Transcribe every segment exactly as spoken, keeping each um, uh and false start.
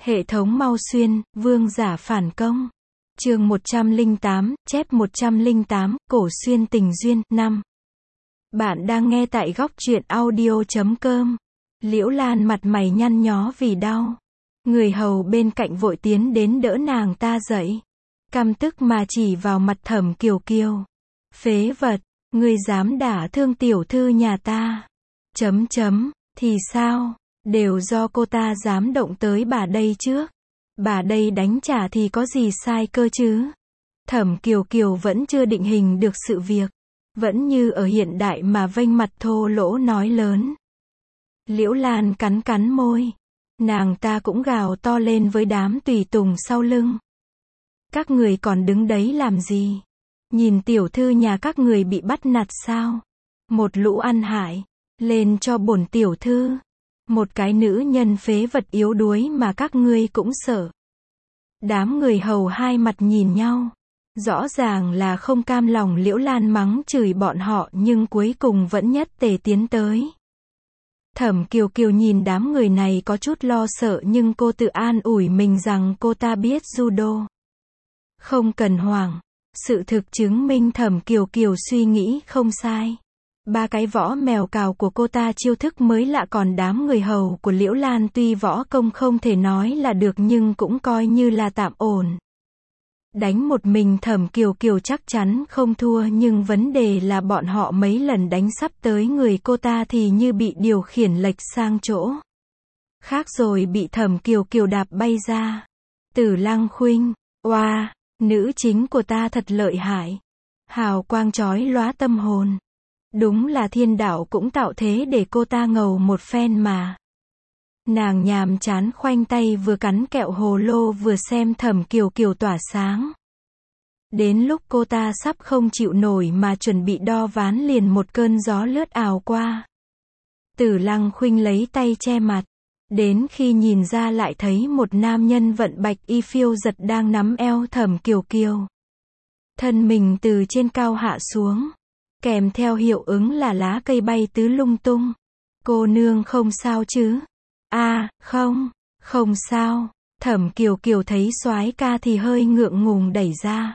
Hệ thống Mau Xuyên, vương giả phản công. Chương một trăm lẻ tám, chép một trăm lẻ tám, Cổ Xuyên tình duyên, năm. Bạn đang nghe tại góc truyện audio chấm com. Liễu Lan mặt mày nhăn nhó vì đau. Người hầu bên cạnh vội tiến đến đỡ nàng ta dậy. Căm tức mà chỉ vào mặt Thẩm Kiều Kiều. Phế vật, ngươi dám đả thương tiểu thư nhà ta. Chấm chấm, thì sao? Đều do cô ta dám động tới bà đây trước. Bà đây đánh trả thì có gì sai cơ chứ? Thẩm Kiều Kiều vẫn chưa định hình được sự việc. Vẫn như ở hiện đại mà vênh mặt thô lỗ nói lớn. Liễu Lan cắn cắn môi. Nàng ta cũng gào to lên với đám tùy tùng sau lưng. Các người còn đứng đấy làm gì? Nhìn tiểu thư nhà các người bị bắt nạt sao? Một lũ ăn hại. Lên cho bổn tiểu thư. Một cái nữ nhân phế vật yếu đuối mà các ngươi cũng sợ. Đám người hầu hai mặt nhìn nhau. Rõ ràng là không cam lòng. Liễu Lan mắng chửi bọn họ nhưng cuối cùng vẫn nhất tề tiến tới. Thẩm Kiều Kiều nhìn đám người này có chút lo sợ nhưng cô tự an ủi mình rằng cô ta biết judo. Không cần hoảng. Sự thực chứng minh Thẩm Kiều Kiều suy nghĩ không sai. Ba cái võ mèo cào của cô ta chiêu thức mới lạ, còn đám người hầu của Liễu Lan tuy võ công không thể nói là được nhưng cũng coi như là tạm ổn. Đánh một mình Thẩm Kiều Kiều chắc chắn không thua, nhưng vấn đề là bọn họ mấy lần đánh sắp tới người cô ta thì như bị điều khiển lệch sang chỗ khác rồi bị Thẩm Kiều Kiều đạp bay ra. Tử Lăng Khuynh, oa, nữ chính của ta thật lợi hại. Hào quang chói lóa tâm hồn. Đúng là thiên đạo cũng tạo thế để cô ta ngầu một phen mà. Nàng nhàm chán khoanh tay vừa cắn kẹo hồ lô vừa xem Thẩm Kiều Kiều tỏa sáng. Đến lúc cô ta sắp không chịu nổi mà chuẩn bị đo ván liền một cơn gió lướt ào qua. Tử Lăng Khuynh lấy tay che mặt. Đến khi nhìn ra lại thấy một nam nhân vận bạch y phiêu giật đang nắm eo Thẩm Kiều Kiều. Thân mình từ trên cao hạ xuống. Kèm theo hiệu ứng là lá cây bay tứ lung tung. Cô nương không sao chứ? A, à, không, không sao. Thẩm Kiều Kiều thấy soái ca thì hơi ngượng ngùng đẩy ra.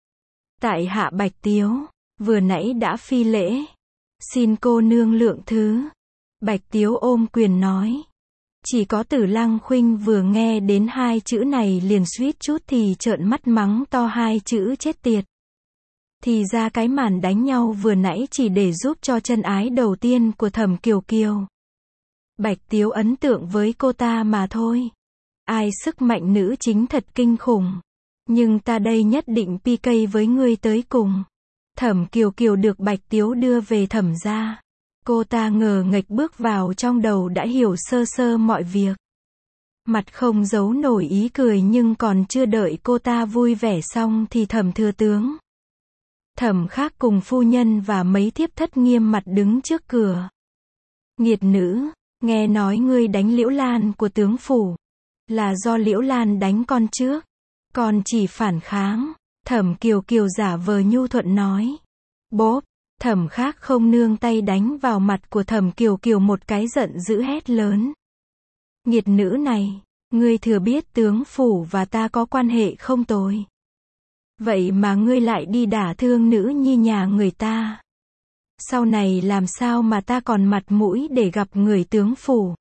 Tại hạ Bạch Tiếu, vừa nãy đã phi lễ. Xin cô nương lượng thứ. Bạch Tiếu ôm quyền nói. Chỉ có Tử Lăng Khuynh vừa nghe đến hai chữ này liền suýt chút thì trợn mắt mắng to hai chữ chết tiệt. Thì ra cái màn đánh nhau vừa nãy chỉ để giúp cho chân ái đầu tiên của Thẩm Kiều Kiều. Bạch Tiếu ấn tượng với cô ta mà thôi. Ai sức mạnh nữ chính thật kinh khủng. Nhưng ta đây nhất định pê ca với ngươi tới cùng. Thẩm Kiều Kiều được Bạch Tiếu đưa về thẩm gia. Cô ta ngờ nghệch bước vào trong đầu đã hiểu sơ sơ mọi việc. Mặt không giấu nổi ý cười nhưng còn chưa đợi cô ta vui vẻ xong thì Thẩm thừa tướng. Thẩm Khác cùng phu nhân và mấy thiếp thất nghiêm mặt đứng trước cửa. Nghiệt nữ, nghe nói ngươi đánh Liễu Lan của tướng phủ. Là do Liễu Lan đánh con trước. Con chỉ phản kháng. Thẩm Kiều Kiều giả vờ nhu thuận nói. Bốp, Thẩm Khác không nương tay đánh vào mặt của Thẩm Kiều Kiều một cái, giận dữ hét lớn. Nghiệt nữ này, ngươi thừa biết tướng phủ và ta có quan hệ không tồi. Vậy mà ngươi lại đi đả thương nữ nhi nhà người ta. Sau này làm sao mà ta còn mặt mũi để gặp người tướng phủ?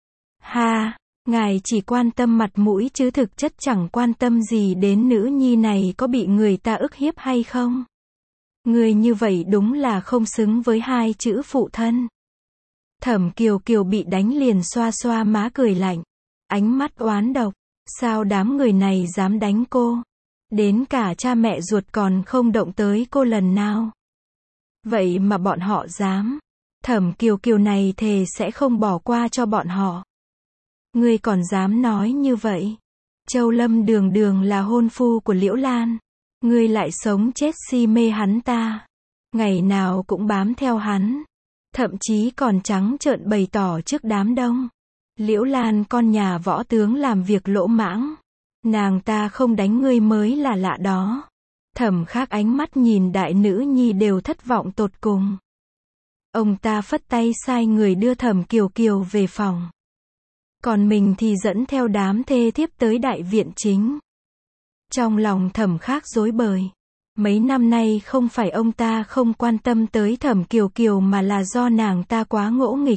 Ha, ngài chỉ quan tâm mặt mũi chứ thực chất chẳng quan tâm gì đến nữ nhi này có bị người ta ức hiếp hay không. Ngươi như vậy đúng là không xứng với hai chữ phụ thân. Thẩm Kiều Kiều bị đánh liền xoa xoa má cười lạnh. Ánh mắt oán độc. Sao đám người này dám đánh cô? Đến cả cha mẹ ruột còn không động tới cô lần nào. Vậy mà bọn họ dám. Thẩm Kiều Kiều này thề sẽ không bỏ qua cho bọn họ. Ngươi còn dám nói như vậy? Châu Lâm đường đường là hôn phu của Liễu Lan. Ngươi lại sống chết si mê hắn ta. Ngày nào cũng bám theo hắn. Thậm chí còn trắng trợn bày tỏ trước đám đông. Liễu Lan con nhà võ tướng làm việc lỗ mãng. Nàng ta không đánh ngươi mới là lạ đó. Thẩm Khác ánh mắt nhìn đại nữ nhi đều thất vọng tột cùng. Ông ta phất tay sai người đưa Thẩm Kiều Kiều về phòng. Còn mình thì dẫn theo đám thê thiếp tới đại viện chính. Trong lòng Thẩm Khắc rối bời. Mấy năm nay không phải ông ta không quan tâm tới Thẩm Kiều Kiều mà là do nàng ta quá ngỗ nghịch.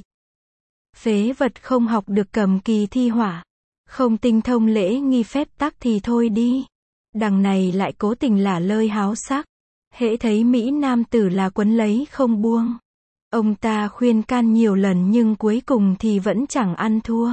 Phế vật không học được cầm kỳ thi họa, không tinh thông lễ nghi phép tắc thì thôi đi. Đằng này lại cố tình lả lơi háo sắc. Hễ thấy Mỹ nam tử là quấn lấy không buông. Ông ta khuyên can nhiều lần nhưng cuối cùng thì vẫn chẳng ăn thua.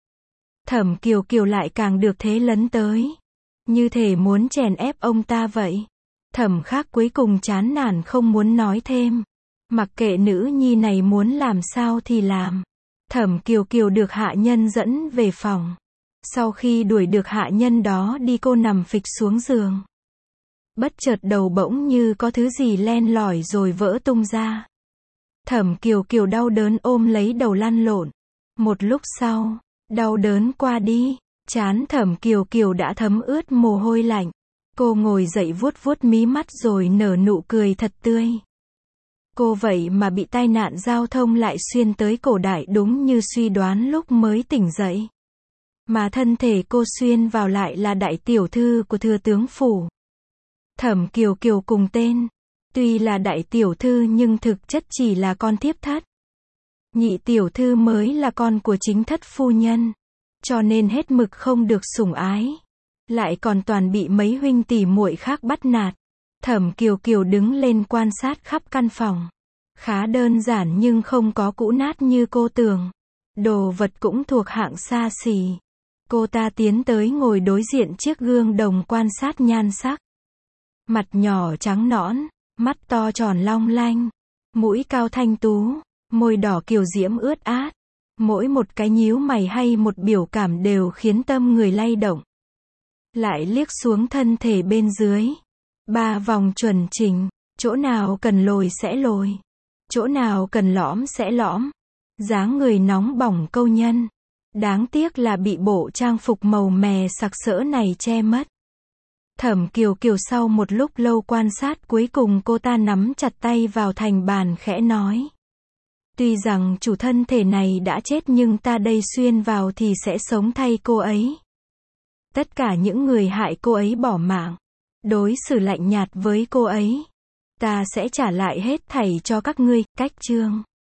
Thẩm Kiều Kiều lại càng được thế lấn tới. Như thể muốn chèn ép ông ta vậy. Thẩm Khắc cuối cùng chán nản không muốn nói thêm. Mặc kệ nữ nhi này muốn làm sao thì làm. Thẩm Kiều Kiều được hạ nhân dẫn về phòng. Sau khi đuổi được hạ nhân đó đi, cô nằm phịch xuống giường. Bất chợt đầu bỗng như có thứ gì len lỏi rồi vỡ tung ra. Thẩm Kiều Kiều đau đớn ôm lấy đầu lăn lộn. Một lúc sau, đau đớn qua đi, trán Thẩm Kiều Kiều đã thấm ướt mồ hôi lạnh. Cô ngồi dậy vuốt vuốt mí mắt rồi nở nụ cười thật tươi. Cô vậy mà bị tai nạn giao thông lại xuyên tới cổ đại đúng như suy đoán lúc mới tỉnh dậy. Mà thân thể cô xuyên vào lại là đại tiểu thư của thừa tướng phủ. Thẩm Kiều Kiều cùng tên. Tuy là đại tiểu thư nhưng thực chất chỉ là con thiếp thất. Nhị tiểu thư mới là con của chính thất phu nhân. Cho nên hết mực không được sủng ái. Lại còn toàn bị mấy huynh tỷ muội khác bắt nạt. Thẩm Kiều Kiều đứng lên quan sát khắp căn phòng. Khá đơn giản nhưng không có cũ nát như cô tưởng. Đồ vật cũng thuộc hạng xa xỉ. Cô ta tiến tới ngồi đối diện chiếc gương đồng quan sát nhan sắc. Mặt nhỏ trắng nõn, mắt to tròn long lanh, mũi cao thanh tú, môi đỏ kiều diễm ướt át. Mỗi một cái nhíu mày hay một biểu cảm đều khiến tâm người lay động. Lại liếc xuống thân thể bên dưới. Ba vòng chuẩn chỉnh, chỗ nào cần lồi sẽ lồi, chỗ nào cần lõm sẽ lõm. Dáng người nóng bỏng câu nhân. Đáng tiếc là bị bộ trang phục màu mè sặc sỡ này che mất. Thẩm Kiều Kiều sau một lúc lâu quan sát cuối cùng cô ta nắm chặt tay vào thành bàn khẽ nói. Tuy rằng chủ thân thể này đã chết nhưng ta đây xuyên vào thì sẽ sống thay cô ấy. Tất cả những người hại cô ấy bỏ mạng, đối xử lạnh nhạt với cô ấy, ta sẽ trả lại hết thảy cho các ngươi. Cách chương